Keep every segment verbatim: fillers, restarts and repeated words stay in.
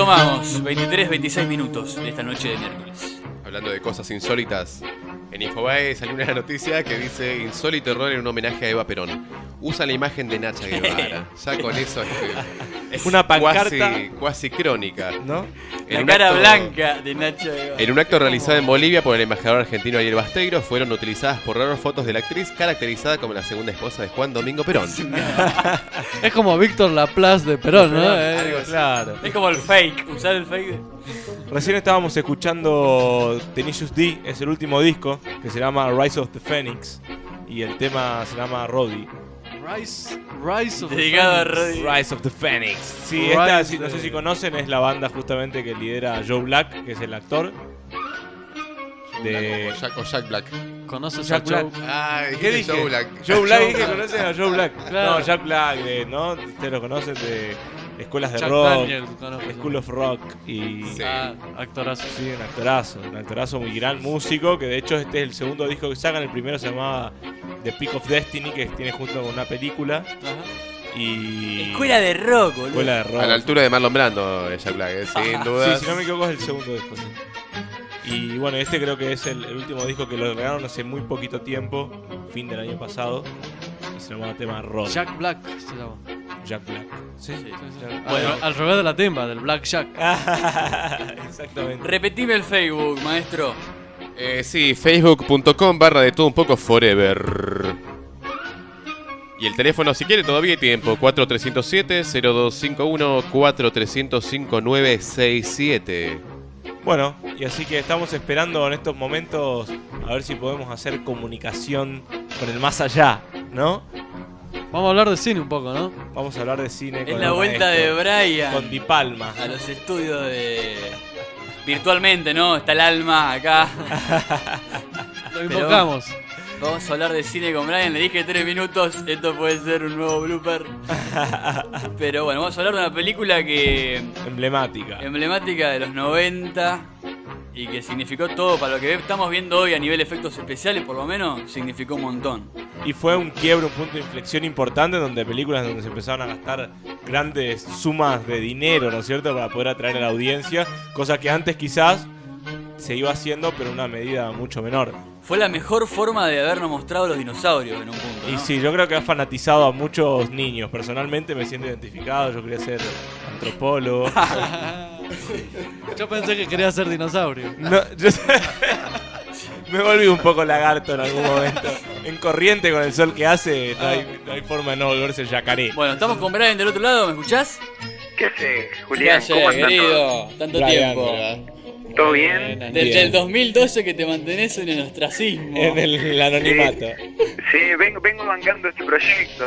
Retomamos, veintitrés, veintiséis minutos de esta noche de miércoles. Hablando de cosas insólitas, en Infobae salió una noticia que dice: insólito error en un homenaje a Eva Perón. Usa la imagen de Nacha Guevara. Ya con eso es, es una pancarta cuasi, cuasi crónica, ¿no? La cara acto, blanca de Nacha Guevara. En un acto realizado en Bolivia por el embajador argentino Ariel Basteiro, fueron utilizadas por raros fotos de la actriz caracterizada como la segunda esposa de Juan Domingo Perón. Es como Víctor Laplace de Perón, ¿no? Algo claro. Es como el fake, usar el fake de... Recién estábamos escuchando Tenacious D, es el último disco, que se llama Rise of the Phoenix, y el tema se llama Roddy. Rise, Rise of Dedicado the a Roddy. Rise of the Phoenix. Sí, esta, si, no sé si conocen, es la banda justamente que lidera Joe Black, que es el actor de... O Jack, o Jack Black. ¿Conoces Jack a Joe? Black? Ah, ¿Qué dije? Joe Black. Joe Black, dije que conocen a Joe Black. Claro. No, Jack Black, de, ¿no? Ustedes lo conocen de escuelas de Chuck rock, Daniels, conozco. School of Rock y... Sí. Ah, actorazo. Sí, un actorazo, un actorazo muy gran músico, que de hecho este es el segundo disco que sacan, el primero se llamaba The Peak of Destiny, que tiene junto con una película. Ajá. Y... Escuela de rock, boludo. Escuela de rock. A la altura de Marlon Brando, Jack Black, ¿eh? Sin duda. Sí, si no me equivoco es el segundo disco, sí. Y bueno, este creo que es el, el último disco que lo regalaron hace muy poquito tiempo, fin del año pasado, y se llama tema Rock. Jack Black se llama. Jack Black. Sí, sí, sí. Jack- Bueno, Ah, al revés de la timba, del Black Jack. exactamente. Repetime el Facebook, maestro. Eh, sí, facebook.com barra de todo un poco forever. Y el teléfono, si quiere, todavía hay tiempo. cuatro tres cero siete, cero dos cinco uno, cuatro tres cero cinco, nueve seis siete. Bueno, y así que estamos esperando en estos momentos a ver si podemos hacer comunicación con el más allá, ¿no? Vamos a hablar de cine un poco, ¿no? Vamos a hablar de cine Es con la el vuelta de maestro, Brian con Di Palma. a los estudios de... Virtualmente, ¿no? Está el alma acá. Lo Pero- invocamos. Vamos a hablar de cine con Brian. Le dije tres minutos. Esto puede ser un nuevo blooper. Pero bueno, vamos a hablar de una película que... Emblemática. emblemática de los noventa y que significó todo para lo que estamos viendo hoy a nivel de efectos especiales, por lo menos, significó un montón. Y fue un quiebre, un punto de inflexión importante donde películas donde se empezaron a gastar grandes sumas de dinero, ¿no es cierto?, para poder atraer a la audiencia, cosa que antes quizás se iba haciendo, pero en una medida mucho menor. Fue la mejor forma de habernos mostrado los dinosaurios en un punto, Y ¿no? sí, yo creo que ha fanatizado a muchos niños. Personalmente me siento identificado, yo quería ser antropólogo. Yo pensé que quería ser dinosaurio. No, yo me volví un poco lagarto en algún momento. En corriente con el sol que hace, no hay, no hay forma de no volverse yacaré. Bueno, estamos con Brian del otro lado, ¿me escuchás? ¿Qué haces, ¿Qué Julián? haces, ¿Cómo andas? querido? Tanto Brian, tiempo. ¿verdad? ¿Todo bien? Desde el dos mil doce que te mantenés en el ostracismo. En el, el anonimato. Sí, vengo, vengo bancando este proyecto.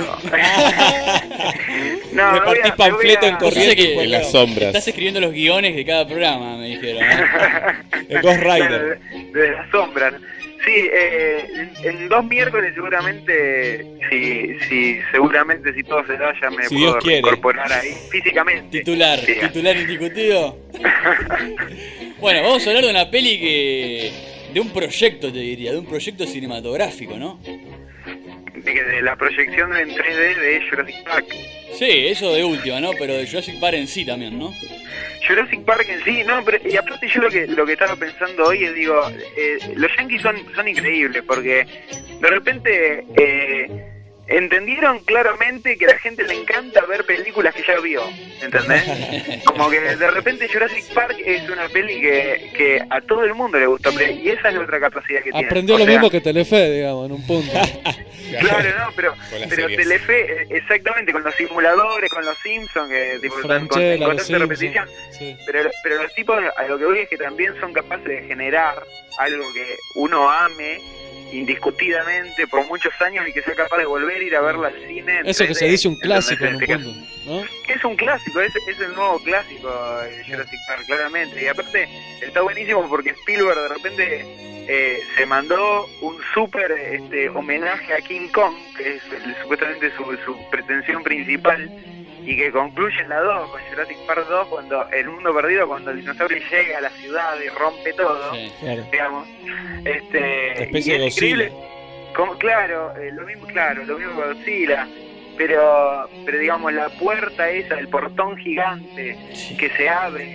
no, me voy Repartís a- panfleto me en voy a- Yo sé corriente. que En las sombras. estás escribiendo los guiones de cada programa, me dijeron. ¿eh? El Ghost Rider. Desde, desde las sombras. Sí, eh, en, en dos miércoles seguramente, si, si, seguramente si todo se da ya me Si puedo Dios quiere. incorporar ahí físicamente. Titular, Sí. titular indiscutido. Bueno, vamos a hablar de una peli que... de un proyecto, te diría, de un proyecto cinematográfico, ¿no? De, de la proyección en tres D de Jurassic Park. Sí, eso de última, ¿no? Pero de Jurassic Park en sí también, ¿no? Jurassic Park en sí, no, pero y aparte yo lo que lo que estaba pensando hoy es, digo, eh, los yankees son, son increíbles porque de repente eh, entendieron claramente que a la gente le encanta ver películas que ya vio, ¿entendés? Como que de repente Jurassic Park es una peli que, que a todo el mundo le gusta, y esa es la otra capacidad que tiene. Aprendió O lo sea, mismo que Telefe, digamos, en un punto. Claro, no, pero, Con las pero series. Telefe, eh, exactamente, con los simuladores, con los Simpsons, que tipo, están con, Franchella, en los constante repetición. Simpsons. Sí. Pero, pero los tipos, a lo que voy es que también son capaces de generar algo que uno ame indiscutidamente por muchos años y que sea capaz de volver a ir a verla al cine. en Eso que tres se D, dice un ¿entendés? clásico en un Este punto, ¿no? que es un clásico, es, es el nuevo clásico de Jurassic Park, claramente. Y aparte está buenísimo porque Spielberg de repente eh, se mandó un súper este, homenaje a King Kong, que es el- supuestamente su, su pretensión principal, y que concluye en la dos, con Jurassic Park dos, cuando el mundo perdido, cuando el dinosaurio llega a la ciudad y rompe todo, Sí. Claro. digamos. Este, Especie y de es increíble. Godzilla. Como, claro, eh, lo mismo, claro, lo mismo que Godzilla. Pero, pero digamos, la puerta esa, el portón gigante que se abre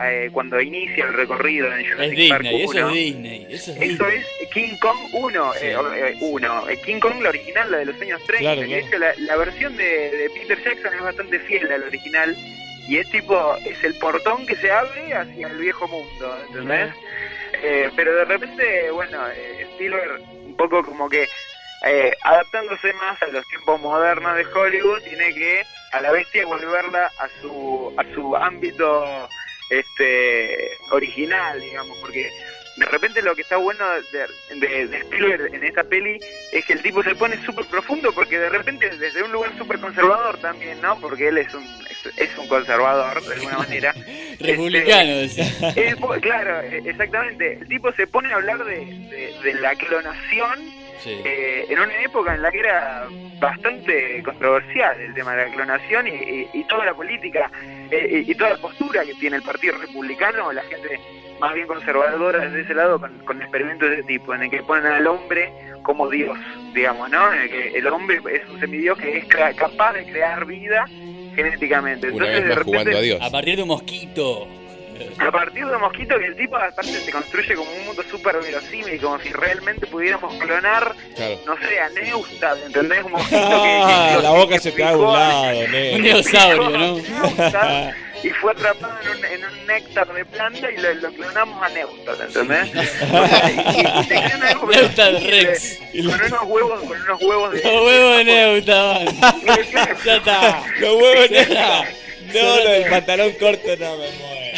eh, cuando inicia el recorrido en Jurassic Es Park Disney, eso uno. es Disney. Eso es Esto Disney. es King Kong uno, Sí. eh, eh, uno. Eh, King Kong, la original, la de los años treinta. Claro, y claro. de hecho, la, la versión de, de Peter Jackson es bastante fiel al original. Y es tipo, es el portón que se abre hacia el viejo mundo, ¿entendés? Eh, pero de repente, bueno, eh, Spielberg un poco como que eh, adaptándose más a los tiempos modernos de Hollywood, tiene que a la bestia volverla a su a su ámbito este original, digamos, porque de repente lo que está bueno de, de, de Spielberg en esta peli es que el tipo se pone súper profundo, porque de repente desde un lugar súper conservador también, ¿no? Porque él es un es, es un conservador de alguna manera. Republicano, Este, decía. eh, po- claro, eh, exactamente. El tipo se pone a hablar de, de, de la clonación Sí. eh, en una época en la que era bastante controversial el tema de la clonación y, y, y toda la política eh, y, y toda la postura que tiene el Partido Republicano, la gente más bien conservadora desde ese lado con, con experimentos de ese tipo, en el que ponen al hombre como Dios, digamos, ¿no? En el que el hombre es un semidios que es crea- capaz de crear vida genéticamente. Una Entonces, vez de más repente, jugando a Dios. A partir de un mosquito. a partir de un mosquito, que el tipo aparte se construye como un mundo súper verosímil, como si realmente pudiéramos clonar, Claro. no sé, a Neustad, ¿entendés? Un mosquito que... Ah, que- la boca que se te da a picó un a- lado, Un negro. dinosaurio, picó a ¿no? Neustad y fue atrapado en un, en un néctar de planta y lo, lo clonamos a Neustad, ¿entendés? y, y, y te crean algo Neustad verosímil, Rex. con unos huevos, con unos huevos de... Los huevos de Neuta, van. Ya está. Los huevos Ya negros. está. No, lo del pantalón corto no me mueve.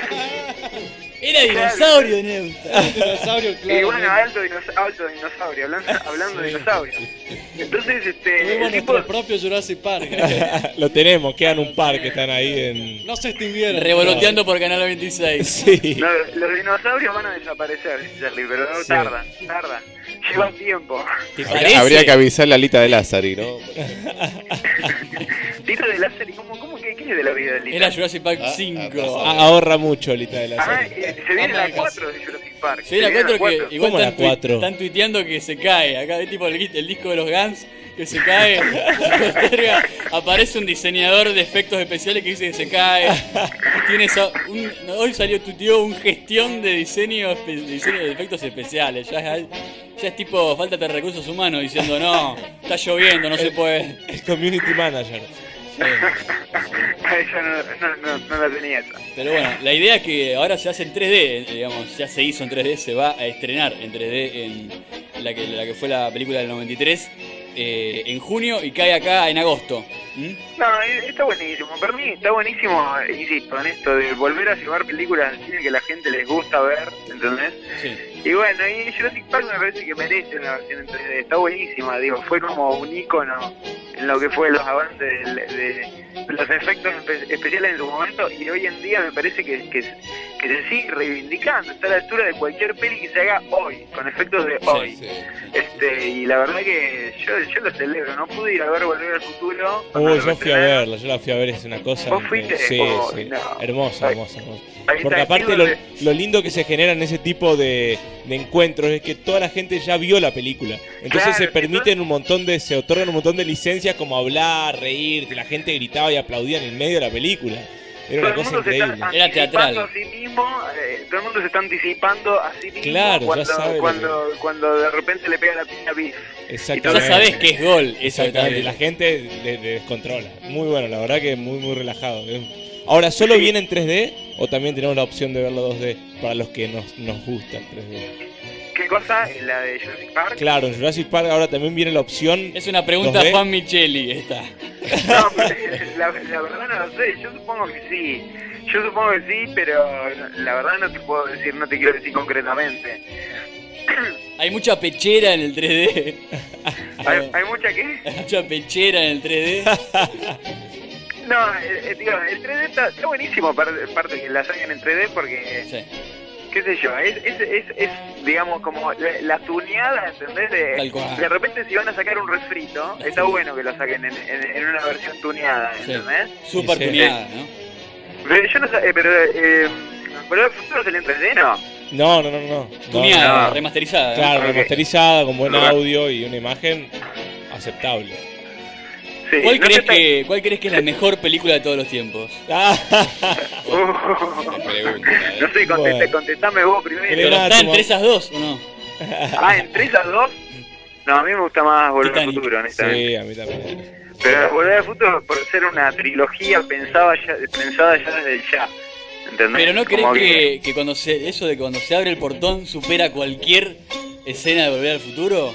Era dinosaurio Neuta. Dinosaurio, Y claro. bueno, alto, dinos- alto dinosaurio, hablando, hablando de dinosaurios. Entonces, este, Tuvimos el tipo, nuestro propio Jurassic Park. Lo tenemos, quedan un par que están ahí en... No se extinguieron. Revoloteando por Canal veintiséis. Sí. no, los dinosaurios van a desaparecer, dice Charlie, pero no Sí. tardan, tardan. Llevan tiempo. ¿Te Habría, parece? habría que avisarle a Lita de Lázari, ¿no? Tito de láser, ¿y cómo, cómo que qué es de la vida del Lito? Era Jurassic Park Ah, cinco. A- ahorra mucho Lita de la Ah, serie. eh, se viene la cuatro de Jurassic Park. Sí, la Se viene cuatro que igual ¿Cómo la están, tui- cuatro? están tuiteando que se cae. Acá ves tipo el, el disco de los Guns que se cae. Se posterga. Aparece un diseñador de efectos especiales que dice que se cae. Tiene esa- un- hoy salió tuiteó un gestión de diseño, espe- diseño de efectos especiales. Ya es, ya es tipo falta de recursos humanos diciendo no, está lloviendo, no se puede. Es community manager. Sí. Yo no, no, no, no la tenía esa. Pero bueno, la idea es que ahora se hace en tres D, digamos, ya se hizo en tres D, se va a estrenar en tres D en la que, la que fue la película del noventa y tres, eh, en junio y cae acá en agosto. ¿Mm? No, eh, está buenísimo. Para mí está buenísimo, insisto, en esto de volver a llevar películas al cine que a la gente les gusta ver, ¿entendés? Sí. Y bueno, y Jurassic Park me parece que merece una versión en tres D. Está buenísima, digo, fue como un ícono en lo que fue los avances del- de, de los efectos espe- especiales en su momento, y hoy en día me parece que, que, que se sigue reivindicando, está a la altura de cualquier peli que se haga hoy, con efectos de hoy. Sí. Este, y la verdad que yo, yo lo celebro, no pude ir a ver Volver al Futuro. cuando Uy, lo yo fui a estrenaron. verla, yo la fui a ver, es una cosa... ¿Vos increíble. fuiste? Sí, Oh, sí. no. Hermosa, Ahí- hermosa, hermosa. ahí Porque está, aparte lo, Spielberg lo lindo que se genera en ese tipo de, de encuentros es que toda la gente ya vio la película. Entonces Claro, se permiten entonces- un montón de, se otorgan un montón de licencias como hablar, reír, que la gente gritaba y aplaudía en el medio de la película. Era una todo el cosa mundo se increíble. está Era teatral. anticipando a sí mismo, eh, todo el mundo se está anticipando a sí mismo Claro, ya cuando, sabe lo cuando, cuando de repente le pega la piña a Biff. Ya Exactamente. sabés que es gol, eso Exactamente, también. la gente le, le descontrola. Muy bueno, la verdad que muy muy relajado. Ahora, ¿solo Sí. viene en tres D o también tenemos la opción de verlo dos D para los que nos, nos gusta el tres D? ¿Qué cosa? ¿La de Jurassic Park? Claro, en Jurassic Park ahora también viene la opción... Es una pregunta ¿dos D? a Juan Micheli esta. No, pero la, la verdad no lo sé, yo supongo que sí. Yo supongo que sí, pero la verdad no te puedo decir, no te quiero decir concretamente. Hay mucha pechera en el tres D. ¿Hay, hay mucha qué? Hay mucha pechera en el tres D. No, eh, eh, digo, el tres D está, está buenísimo, par- parte que la saquen en tres D porque... Sí. qué sé yo, es, es, es, es digamos, como la, la tuneada, ¿entendés? De, Tal cual. de repente si van a sacar un refrito, está bueno que lo saquen en, en, en una versión tuneada, Sí. ¿entendés? Super Sí. tuneada, ¿no? Pero yo no sé, eh, pero, eh, pero el futuro salió en tres D, ¿no? No, no, no, no. Tuneada, no. remasterizada. ¿no? Claro, Ok. remasterizada, con buen Ok. audio y una imagen aceptable. Sí, ¿Cuál, no crees sé tan- que, ¿Cuál crees que es la mejor película de todos los tiempos? Uh, Pregunta, ¿eh? no sé, contesté, Bueno. contestame vos primero. ¿Pero Ah, está tu entre mam- esas dos o no? Ah, ¿entre esas dos? No, a mí me gusta más Volver al Titanic. Futuro, honestamente. Sí, a mí también. Pero Volver al Futuro, por ser una trilogía pensaba ya, pensada ya desde el ya. ¿Entendés? Pero ¿no crees Como que, que cuando se, eso de que cuando se abre el portón supera cualquier escena de Volver al Futuro?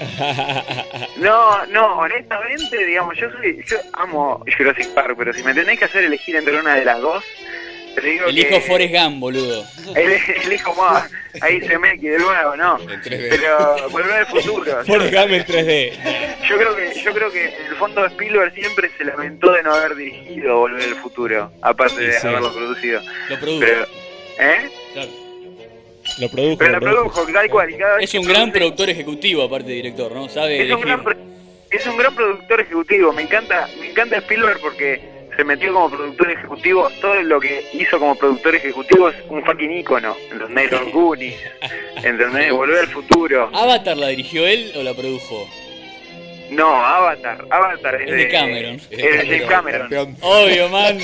No, no, honestamente, digamos, yo soy, yo amo Jurassic Park, pero si me tenés que hacer elegir entre una de las dos, te digo Elijo que... Forrest Gump, boludo. El, elijo más, ahí se me de nuevo, ¿no? En tres D. Pero Volver al Futuro. Forrest Gump en tres D. Yo creo que, yo creo que en el fondo Spielberg siempre se lamentó de no haber dirigido Volver al Futuro, aparte de Sí. haberlo producido. Lo produjo. Pero, ¿eh? Claro. Lo produjo. Pero lo la produjo, tal cual. Y cada vez Es que un gran produce- productor ejecutivo, aparte de director, ¿no? Sabe Es un, elegir. gran, pro- es un gran productor ejecutivo. Me encanta, me encanta Spielberg porque se metió como productor ejecutivo. Todo lo que hizo como productor ejecutivo es un fucking ícono. ¿Entendés? Los Goonies. ¿Entendés? Volver al Futuro. ¿Avatar la dirigió él o la produjo? No, Avatar. Avatar es, Es de Cameron. Es de James Cameron. Campeón. Obvio, man.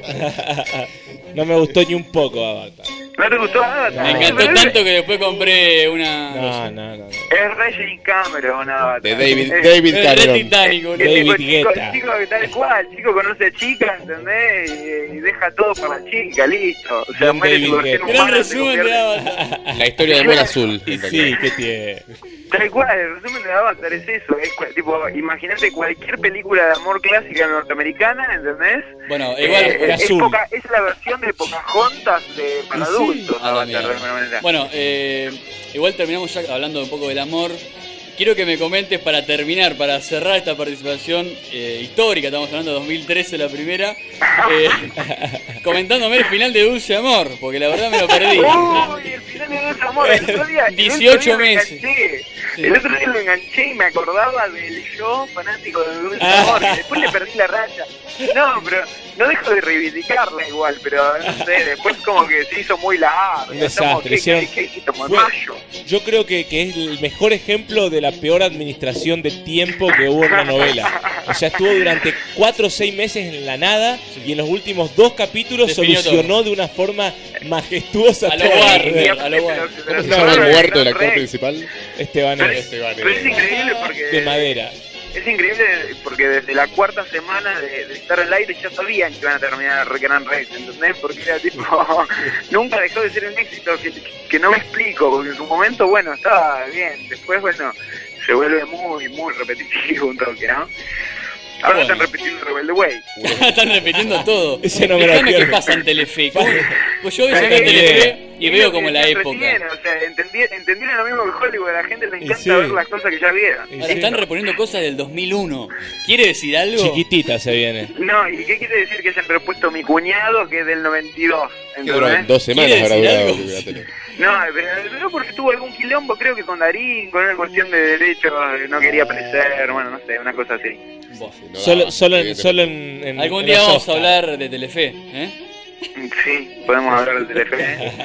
No me gustó ni un poco Avatar. ¿No te gustó Avatar? Me No. encantó Pero es- tanto que después compré una... No, no, no. no. Es re James Cameron, Avatar. De David, Es- David Es re Cameron. Titanic, boludo. El tipo, David chico, Guetta. chico que tal cual, chico conoce a chica, ¿entendés? Y, y deja todo para la chica, listo. O sea, Bien muere David su versión Guetta. Gran humana, se resumen de convierte- Avatar. La historia de Amor Azul. Y sí, ¿qué tiene? Tal cual, el resumen de Avatar es eso. Es cua- tipo, imagínate cualquier película de amor clásica norteamericana, ¿entendés? Bueno, igual... Eh, es, azul. poca- es la versión de Pocahontas de, para Y sí. adultos, Ah, Avatar, mira. de alguna manera. Bueno, eh, igual terminamos ya hablando un poco del amor. Quiero que me comentes para terminar, para cerrar esta participación eh, histórica, estamos hablando de dos mil trece la primera, eh, comentándome el final de Dulce Amor, porque la verdad me lo perdí. Uy, el final de Dulce Amor, el otro día, el otro dieciocho día me meses. enganché. Sí. El otro día lo enganché y me acordaba del yo fanático de Dulce Amor, y después le perdí la raya. No, pero no dejo de reivindicarla igual, pero no sé, después como que se hizo muy largo. Un desastre, hicieron- ¿Qué, qué, qué, como en fue- mayo? Yo creo que, que es el mejor ejemplo de la peor administración de tiempo que hubo en la novela. O sea, estuvo durante cuatro o seis meses en la nada y en los últimos dos capítulos Definió solucionó de una forma majestuosa A lo todo. Warner. Y a aparte, lo bueno. pero- ¿Cómo pero- se pero- llama el pero- muerto del pero- actor principal? Esteban Pero, es Esteban, pero es increíble porque... de madera. Es increíble porque desde la cuarta semana de, de estar al aire ya sabían que iban a terminar Gran Rex, ¿entendés? Porque era tipo, nunca dejó de ser un éxito que, que no me explico, porque en su momento, bueno, estaba bien, después, bueno, se vuelve muy, muy repetitivo un toque, ¿no? Ahora Bueno. están repitiendo Rebelde Way. Están repitiendo todo. Ese no me lo Explícame qué pierdo. pasa en Telefe. ¿Cómo? Pues yo veo Pero acá en es- Telefe y es veo lo que como la se época. entretiene, O sea, entendi- entendieron lo mismo que Hollywood, a la gente le Y encanta sí. ver las cosas que ya vieron. Y Ahora sí. están reponiendo cosas del dos mil uno. ¿Quiere decir algo? Chiquitita se viene. No, ¿y qué quiere decir que hayan repuesto Mi Cuñado, que es del noventa y dos? Que duró ¿entendés? dos semanas ¿Quiere habrá decir durado algo? la tele. No, pero, pero porque tuvo algún quilombo, creo que con Darín, con una cuestión de derechos, no quería aparecer, bueno, no sé, una cosa así. Buah. No Solo, daba, solo, en, evidentemente. solo en, en- Algún en día la vamos a sosta. hablar de Telefe, ¿eh? Sí, podemos hablar del teléfono.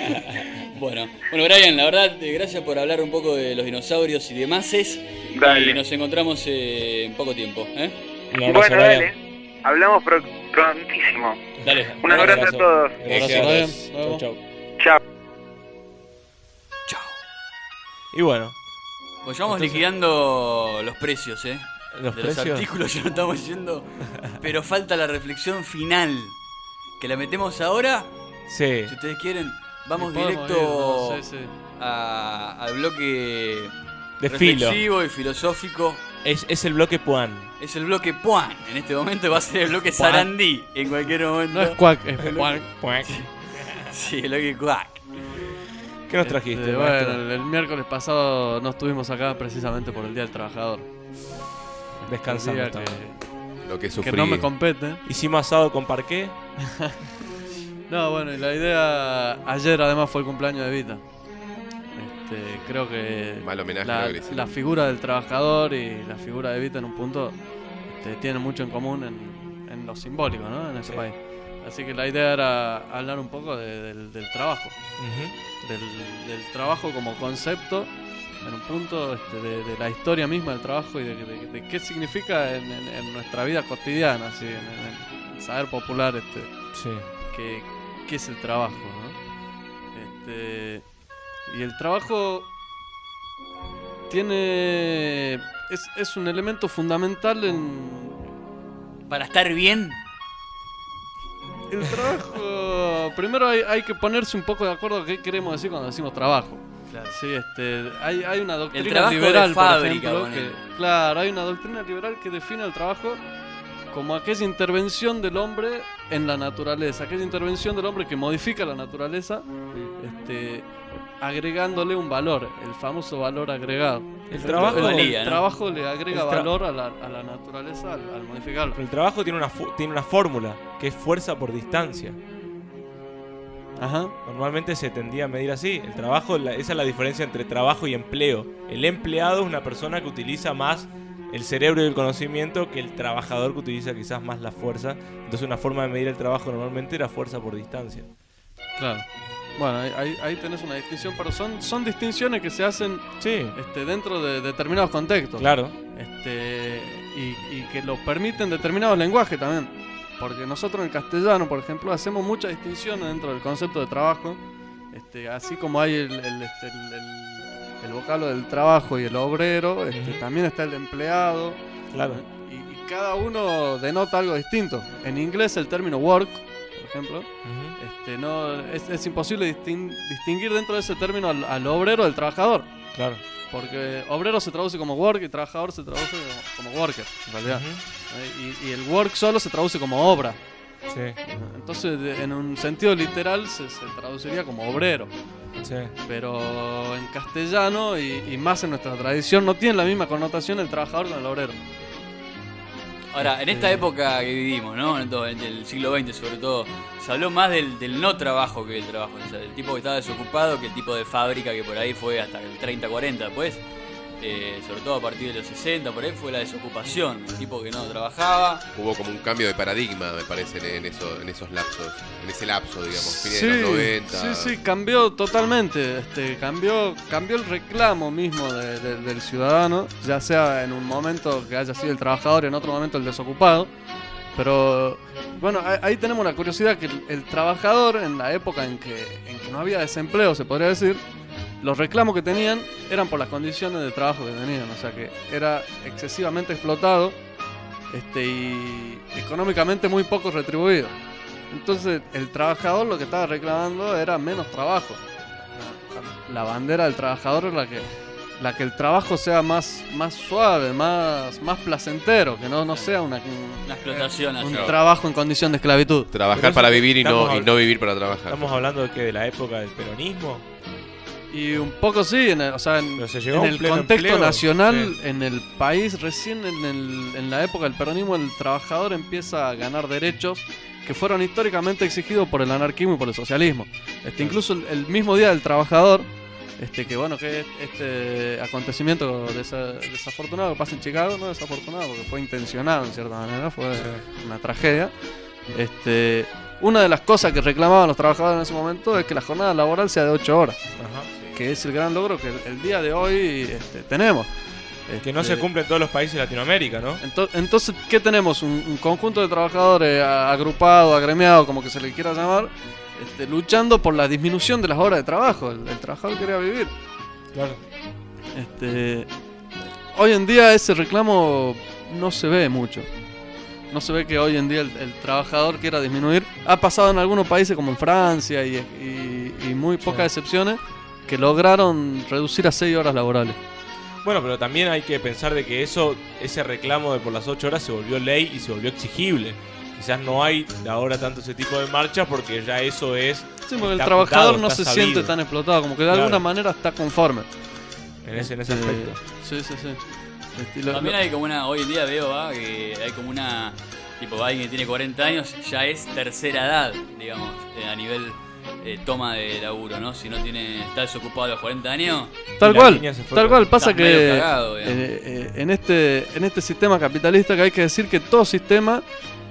Bueno, bueno, Brian, la verdad, eh, gracias por hablar un poco de los dinosaurios y demás. Es, Dale. y nos encontramos eh, en poco tiempo, ¿eh? Un abrazo, Bueno, Brian. dale, hablamos pro- prontísimo. Dale. Un abrazo a todos. Un abrazo Gracias. a todos. Nos Chau, vemos. chau. Chao. Chao. Y bueno, Pues vamos Entonces- liquidando los precios, ¿eh? los de los precios. artículos ya no estamos yendo, pero falta la reflexión final, que la metemos ahora, Sí. si ustedes quieren, vamos Podemos directo ir, no, sí, sí. a- al bloque De filo. reflexivo y filosófico. Es, es el bloque Puan. Es el bloque Puan, en este momento va a ser el bloque Puan. Sarandí, en cualquier momento. No es cuac, es cuac. Sí, el bloque Cuac. ¿Qué nos trajiste, Este, maestro? bueno, el, el miércoles pasado no estuvimos acá precisamente por el Día del Trabajador. Descansando. Un día estamos. que, Lo que que sufrí. no me compete. Hicimos asado con parqué. No, bueno, y la idea... Ayer además fue el cumpleaños de Vita. Este, creo que Mal homenaje a la, lo que le hicieron. la figura del trabajador y la figura de Vita en un punto este, tienen mucho en común en, en lo simbólico, ¿no? En ese Sí. país. Así que la idea era hablar un poco de- del, del trabajo. Ujú. Del, del trabajo como concepto en un punto este, de, de la historia misma del trabajo y de, de, de qué significa en, en, en nuestra vida cotidiana, así, en, en el saber popular, este, Sí. qué, qué es el trabajo, ¿no? Este, y el trabajo tiene es, es un elemento fundamental en Para estar bien. el trabajo. Primero hay, hay que ponerse un poco de acuerdo a qué queremos decir cuando decimos trabajo. Claro. Sí, este, hay, hay una doctrina trabajo liberal, de fábrica, por ejemplo, ponele. que, claro, hay una doctrina liberal que define el trabajo como aquella intervención del hombre en la naturaleza, aquella intervención del hombre que modifica la naturaleza, este, agregándole un valor, el famoso valor agregado. El trabajo- el, Valía, ¿no? trabajo le agrega El tra- valor a la, a la naturaleza al, al modificarlo. Pero el trabajo tiene una, fu- tiene una fórmula, que es fuerza por distancia. Ajá. Normalmente se tendía a medir así. El trabajo, la- esa es la diferencia entre trabajo y empleo. El empleado es una persona que utiliza más el cerebro y el conocimiento que el trabajador, que utiliza quizás más la fuerza. Entonces una forma de medir el trabajo normalmente era fuerza por distancia. Claro. Bueno, ahí, ahí, ahí tenés una distinción, pero son, son distinciones que se hacen Sí, este, dentro de determinados contextos. claro. Este, y, y que lo permiten determinados lenguajes también. Porque nosotros en el castellano, por ejemplo, hacemos muchas distinciones dentro del concepto de trabajo. Este, así como hay el, el, este, el, el- el vocablo del trabajo y el obrero, este, Ujú. también está el empleado. Claro. Y, y cada uno denota algo distinto. En inglés el término work, por ejemplo, Ujú. este, no, es, es imposible distin- distinguir dentro de ese término al, al obrero del trabajador. Claro. Porque obrero se traduce como work y trabajador se traduce como, como worker, en realidad. Ujú. ¿eh? Y, y el work solo se traduce como obra. Sí, Entonces, de- en un sentido literal, se, se traduciría como obrero. sí. Pero en castellano y, y más en nuestra tradición no tiene la misma connotación el trabajador con el obrero. Ahora, en esta Sí. época que vivimos, ¿no? En todo- en el siglo veinte sobre todo, se habló más del, del no trabajo que del trabajo. O sea, el tipo que estaba desocupado que el tipo de fábrica que por ahí fue hasta el treinta cuarenta después. Eh, sobre todo a partir de los sesenta, por ahí fue la desocupación. El tipo que no trabajaba. Hubo como un cambio de paradigma, me parece, en, en eso, en esos lapsos. En ese lapso, digamos, fines Sí, de los noventa. sí, sí, cambió totalmente. Este, cambió, cambió el reclamo mismo de- de- del ciudadano, ya sea en un momento que haya sido el trabajador y en otro momento el desocupado. Pero bueno, ahí, ahí tenemos la curiosidad que el, el trabajador en la época en que, en que no había desempleo, se podría decir, los reclamos que tenían eran por las condiciones de trabajo que tenían, o sea que era excesivamente explotado este, y económicamente muy poco retribuido. Entonces el trabajador lo que estaba reclamando era menos trabajo. La, la bandera del trabajador es la que, la que el trabajo sea más, más suave, más, más placentero, que no, no sea una, Una explotación un así. trabajo en condición de esclavitud. Trabajar Pero eso para que vivir y no, estamos y no vivir para trabajar. Estamos hablando de que de la época del peronismo. Y un poco sí, en el, o sea, en, Pero se llegó en a un el pleno contexto empleo, nacional, sí. en el país, recién en, el- en la época del peronismo, el trabajador empieza a ganar derechos que fueron históricamente exigidos por el anarquismo y por el socialismo. Este, incluso el, el mismo Día del Trabajador, este, que bueno, que es este acontecimiento desa- desafortunado que pasa en Chicago, no desafortunado, porque fue intencionado en cierta manera, fue una tragedia. Este, una de las cosas que reclamaban los trabajadores en ese momento es que la jornada laboral sea de ocho horas. Ajá. Que es el gran logro que el, el día de hoy este, tenemos. Que no Este, se cumple en todos los países de Latinoamérica, ¿no? ento- Entonces, ¿qué tenemos? Un, un conjunto de trabajadores a- agrupado, agremiado, como que se le quiera llamar, este, luchando por la disminución de las horas de trabajo. El, el trabajador quería vivir. Claro. Este, hoy en día ese reclamo no se ve mucho. No se ve que hoy en día el, el trabajador quiera disminuir. Ha pasado en algunos países como en Francia y, y- y muy pocas excepciones que lograron reducir a seis horas laborales. Bueno, pero también hay que pensar de que eso, ese reclamo de por las ocho horas se volvió ley y se volvió exigible. Quizás no hay ahora tanto ese tipo de marchas porque ya eso es Sí, porque el Está trabajador apuntado, no está se sabido. siente tan explotado, como que de Claro. alguna manera está conforme. en ese, en ese Este, aspecto. Sí, sí, sí. Este, lo- También lo- hay como una, hoy en día veo ¿va? que hay como una, tipo, alguien que tiene cuarenta años ya es tercera edad, digamos, eh, a nivel eh, toma de laburo, ¿no? Si no tiene, está desocupado a los cuarenta años, Tal Y la cual, línea se fue tal con- cual. Pasa estás medio que cagado, digamos. eh, eh, en, este, en este sistema capitalista que hay que decir que todo sistema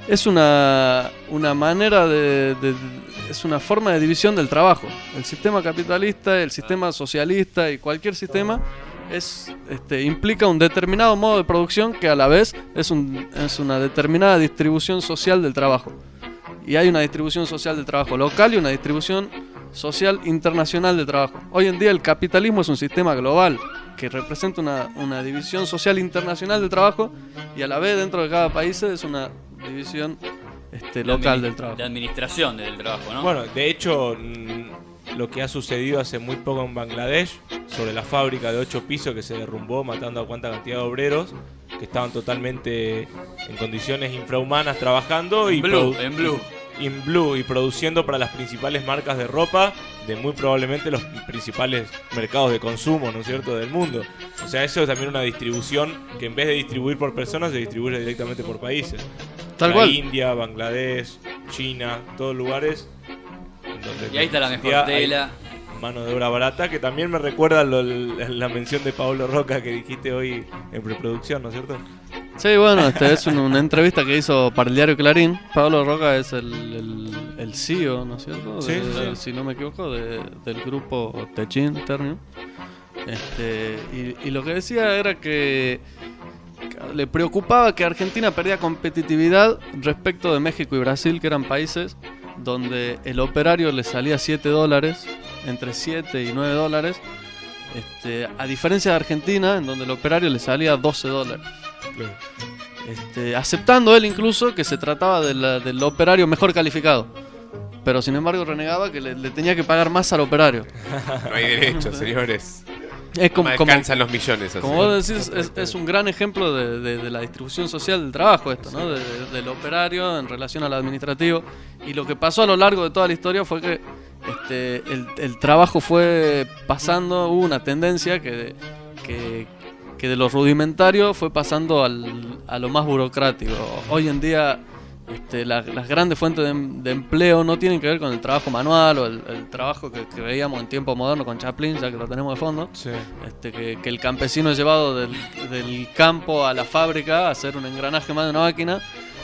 es una, una manera de, de- es una forma de división del trabajo. El sistema capitalista, el sistema socialista y cualquier sistema es, este, implica un determinado modo de producción que a la vez es, un, es una determinada distribución social del trabajo. Y hay una distribución social del trabajo local y una distribución social internacional de trabajo. Hoy en día el capitalismo es un sistema global que representa una, una división social internacional del trabajo y a la vez dentro de cada país es una división este, De local admini- del trabajo. De administración del trabajo, ¿no? Bueno, de hecho, mm, lo que ha sucedido hace muy poco en Bangladesh, sobre la fábrica de ocho pisos que se derrumbó matando a cuánta cantidad de obreros que estaban totalmente en condiciones infrahumanas trabajando y en blue, produ- en blue. in blue y produciendo para las principales marcas de ropa de muy probablemente los principales mercados de consumo, ¿no es cierto?, del mundo. O sea, eso es también una distribución que en vez de distribuir por personas se distribuye directamente por países. Tal la cual. India, Bangladesh, China, todos lugares en donde Y ahí está la mejor existía- hay tela. mano de obra barata, que también me recuerda lo- la mención de Pablo Roca que dijiste hoy en preproducción, ¿no es cierto? Sí, bueno, este es un- una entrevista que hizo para el diario Clarín. Pablo Roca es el, el, el C E O, ¿no es cierto? Sí, De- sí, sí. Si no me equivoco, de- del grupo Techin Ternium. Este, y, y lo que decía era que que le preocupaba que Argentina perdía competitividad respecto de México y Brasil, que eran países donde el operario le salía siete dólares, entre siete y nueve dólares, este, a diferencia de Argentina, en donde el operario le salía doce dólares. Este, aceptando él incluso que se trataba de la- del operario mejor calificado, pero sin embargo renegaba que le, le tenía que pagar más al operario. No hay derecho, señores. Es Como, como, como, alcanzan los millones. así. como vos decís, es, es un gran ejemplo de, de- de la distribución social del trabajo esto, ¿no? De- de- del operario en relación al administrativo. Y lo que pasó a lo largo de toda la historia fue que este, el, el trabajo fue pasando, hubo una tendencia que, que, que de lo rudimentario fue pasando al, a lo más burocrático. Hoy en día este, la- las grandes fuentes de, em- de empleo no tienen que ver con el trabajo manual o el, el trabajo que, que veíamos en tiempo moderno con Chaplin, ya que lo tenemos de fondo. Sí. Este, que, que el campesino es llevado del, del campo a la fábrica a hacer un engranaje más de una máquina.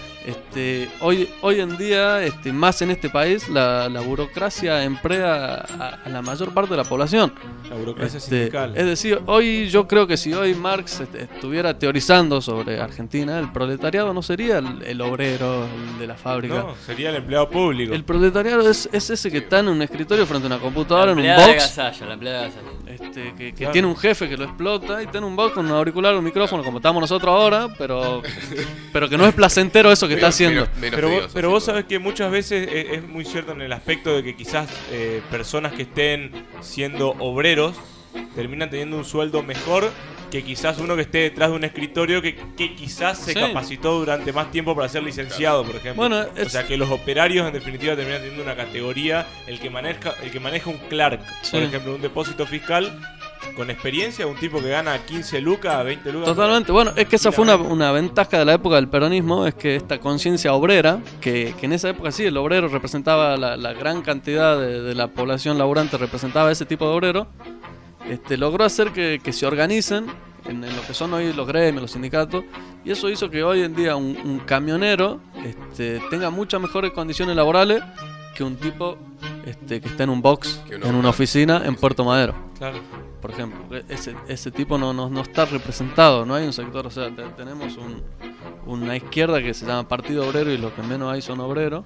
Este, hoy, hoy en día, este, más en este país, la, la burocracia emplea a, a la mayor parte de la población. La burocracia Este, sindical. es decir, hoy yo creo que si hoy Marx este, estuviera teorizando sobre Argentina, el proletariado no sería el, el obrero, el de la fábrica. No, sería el empleado público. El proletariado es, es ese que está en un escritorio frente a una computadora, La en un empleada de box. Gasalla, la empleada de Gasalla. Este, que, que Claro. tiene un jefe que lo explota y tiene un box con un auricular, un micrófono, como estamos nosotros ahora, pero, pero que no es placentero eso que está haciendo. Menos- menos Pero vos, tedioso, pero sí, vos bueno. sabés que muchas veces es, es muy cierto en el aspecto de que quizás eh, personas que estén siendo obreros terminan teniendo un sueldo mejor que quizás uno que esté detrás de un escritorio que, que quizás se Sí. capacitó durante más tiempo para ser licenciado, por ejemplo. Bueno, O es- sea que los operarios en definitiva terminan teniendo una categoría, el que maneja, el que maneja un clerk, Sí. por ejemplo, un depósito fiscal con experiencia, un tipo que gana quince lucas, veinte lucas. Totalmente. Bueno, es que esa fue una, una ventaja de la época del peronismo, es que esta conciencia obrera, que, que en esa época sí, el obrero representaba la, la gran cantidad de, de la población laburante, representaba ese tipo de obrero, este, logró hacer que, que se organicen en, en lo que son hoy los gremios, los sindicatos, y eso hizo que hoy en día un, un camionero este, tenga muchas mejores condiciones laborales que un tipo este, que está en un box, Que un en una hombre. oficina en Puerto Madero. Claro. Por ejemplo, ese, ese tipo no, no, no está representado, no hay un sector, o sea, te- tenemos un, una izquierda que se llama Partido Obrero y los que menos hay son obreros.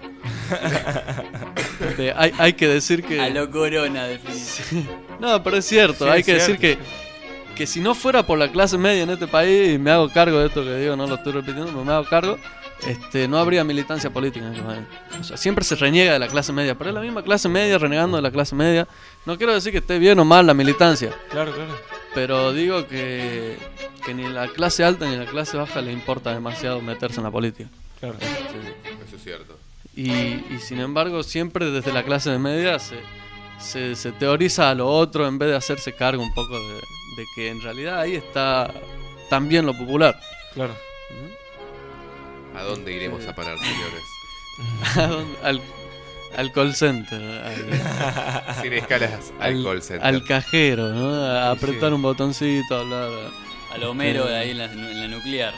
Este, hay, hay que decir que... A lo corona, definitivamente. No, pero es cierto, Sí, hay es que decir cierto. que, que si no fuera por la clase media en este país, y me hago cargo de esto que digo, no lo estoy repitiendo, pero me hago cargo, este, no habría militancia política en este país. O sea, siempre se reniega de la clase media, pero es la misma clase media renegando de la clase media. No quiero decir que esté bien o mal la militancia, Claro, claro. pero digo que, que ni la clase alta ni la clase baja le importa demasiado meterse en la política. claro. Este, Eso es cierto. y, y sin embargo, siempre desde la clase de media se, se, se teoriza a lo otro en vez de hacerse cargo un poco de, de que en realidad ahí está también lo popular. claro. ¿A dónde iremos a parar, señores? ¿A dónde? al, al call center, al, Sin escalas al call center. al cajero, ¿no? A Sí, apretar sí. un botoncito, hablar. A lo Homero de ahí en la, en la nuclear. En la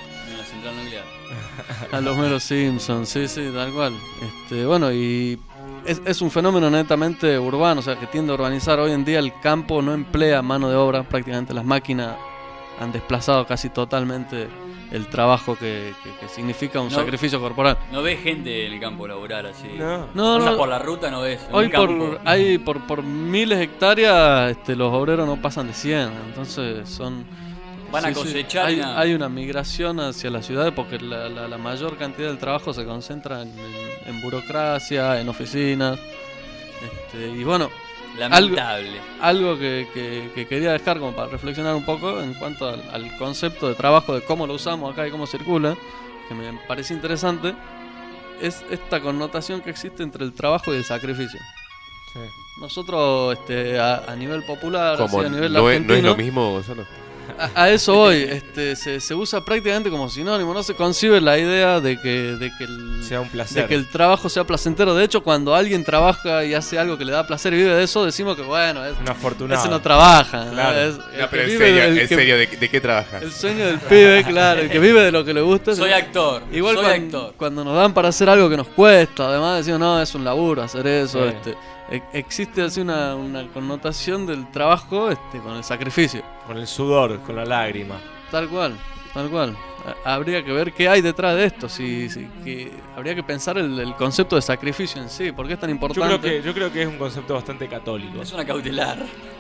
central nuclear. A los meros Simpsons, sí, sí, tal cual. Este, bueno, y es, es un fenómeno netamente urbano, o sea, que tiende a urbanizar. Hoy en día el campo no emplea mano de obra, prácticamente las máquinas han desplazado casi totalmente el trabajo que, que, que significa un No. sacrificio corporal. No ves gente en el campo laburar así. No. No, Pasas no, por la ruta, no ves. En hoy un campo. por, hay por, por miles de hectáreas este, los obreros no pasan de cien, entonces son... Van a sí, sí, cosechar hay, y nada. hay una migración hacia las ciudades porque la, la, la mayor cantidad del trabajo se concentra en, en- en burocracia, en oficinas. Este, y bueno, Lamentable. algo que, que- que quería dejar como para reflexionar un poco en cuanto al, al concepto de trabajo, de cómo lo usamos acá y cómo circula, que me parece interesante, es esta connotación que existe entre el trabajo y el sacrificio. Sí. Nosotros, este, a, a nivel popular, Como así, a nivel no, es, no es argentino, lo mismo, Gonzalo. a, a eso voy, este, se, se usa prácticamente como sinónimo, no se concibe la idea de que, de que, el, Sea un placer. de que el trabajo sea placentero. De hecho, cuando alguien trabaja y hace algo que le da placer y vive de eso, decimos que bueno, es, Un afortunado. ese no trabaja. ¿no? Claro. Es- el No, que pero en vive serio, del- en que- serio, ¿de, de qué trabajas? el sueño del pibe, claro, el que vive de lo que le gusta. Soy actor. Igual soy cuando, actor. cuando nos dan para hacer algo que nos cuesta, además decimos, no, es un laburo hacer eso. Sí. Este, e- existe así una, una connotación del trabajo este, con el sacrificio. Con el sudor, con la lágrima. Tal cual, tal cual. Ha- Habría que ver qué hay detrás de esto. Si, si- que, habría que pensar el, el concepto de sacrificio en sí. ¿Por qué es tan Yo importante? creo, que, yo creo que es un concepto bastante católico. Es una cautelar.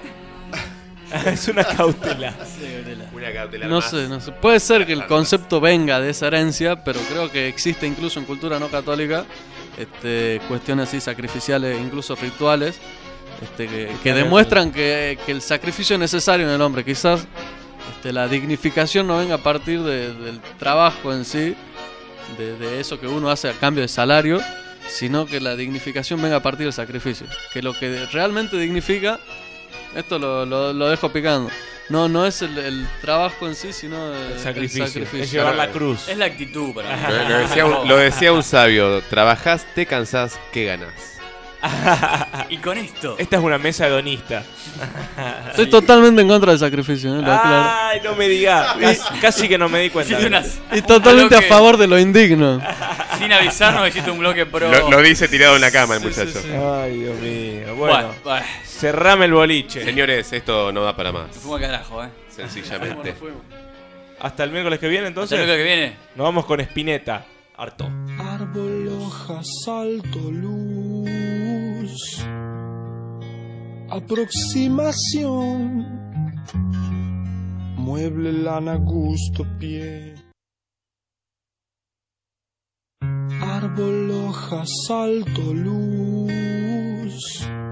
Es una cautela. Una cautelar No más. sé, no sé. Puede ser que el concepto venga de esa herencia, pero creo que existe incluso en cultura no católica este, cuestiones así sacrificiales, incluso rituales, este, que, que demuestran que, que el sacrificio es necesario en el hombre. Quizás este, la dignificación no venga a partir de- del trabajo en sí, de, de eso que uno hace a cambio de salario, sino que la dignificación venga a partir del sacrificio. Que lo que realmente dignifica, esto lo, lo- lo dejo picando, no, no es el, el trabajo en sí, sino el, El sacrificio. el sacrificio. Es llevar la cruz. Es la actitud para mí. Lo, lo decía un, lo decía un sabio, trabajás, te cansás, ¿qué ganás? Y con esto. Esta es una mesa hedonista. Estoy totalmente en contra del sacrificio, ¿eh? Lo aclaro. Ay, no me digas. Casi, casi que no me di cuenta. Hiciste unas- Y totalmente a bloque- favor de lo indigno. Sin avisarnos hiciste un bloque pro. Lo, lo dice tirado en la cama el Sí, sí, muchacho. sí. Ay, Dios mío. Bueno, Bueno, bueno, cerrame el boliche. Señores, esto no da para más. nos fuimos al carajo, eh. Sencillamente. Hasta el miércoles que viene, Hasta entonces. el bloque que viene. Nos vamos con Spinetta. Harto. Árbol, hojas, alto, luz. Aproximación. Mueble, lana, gusto, pie. Árbol, hojas, alto, luz.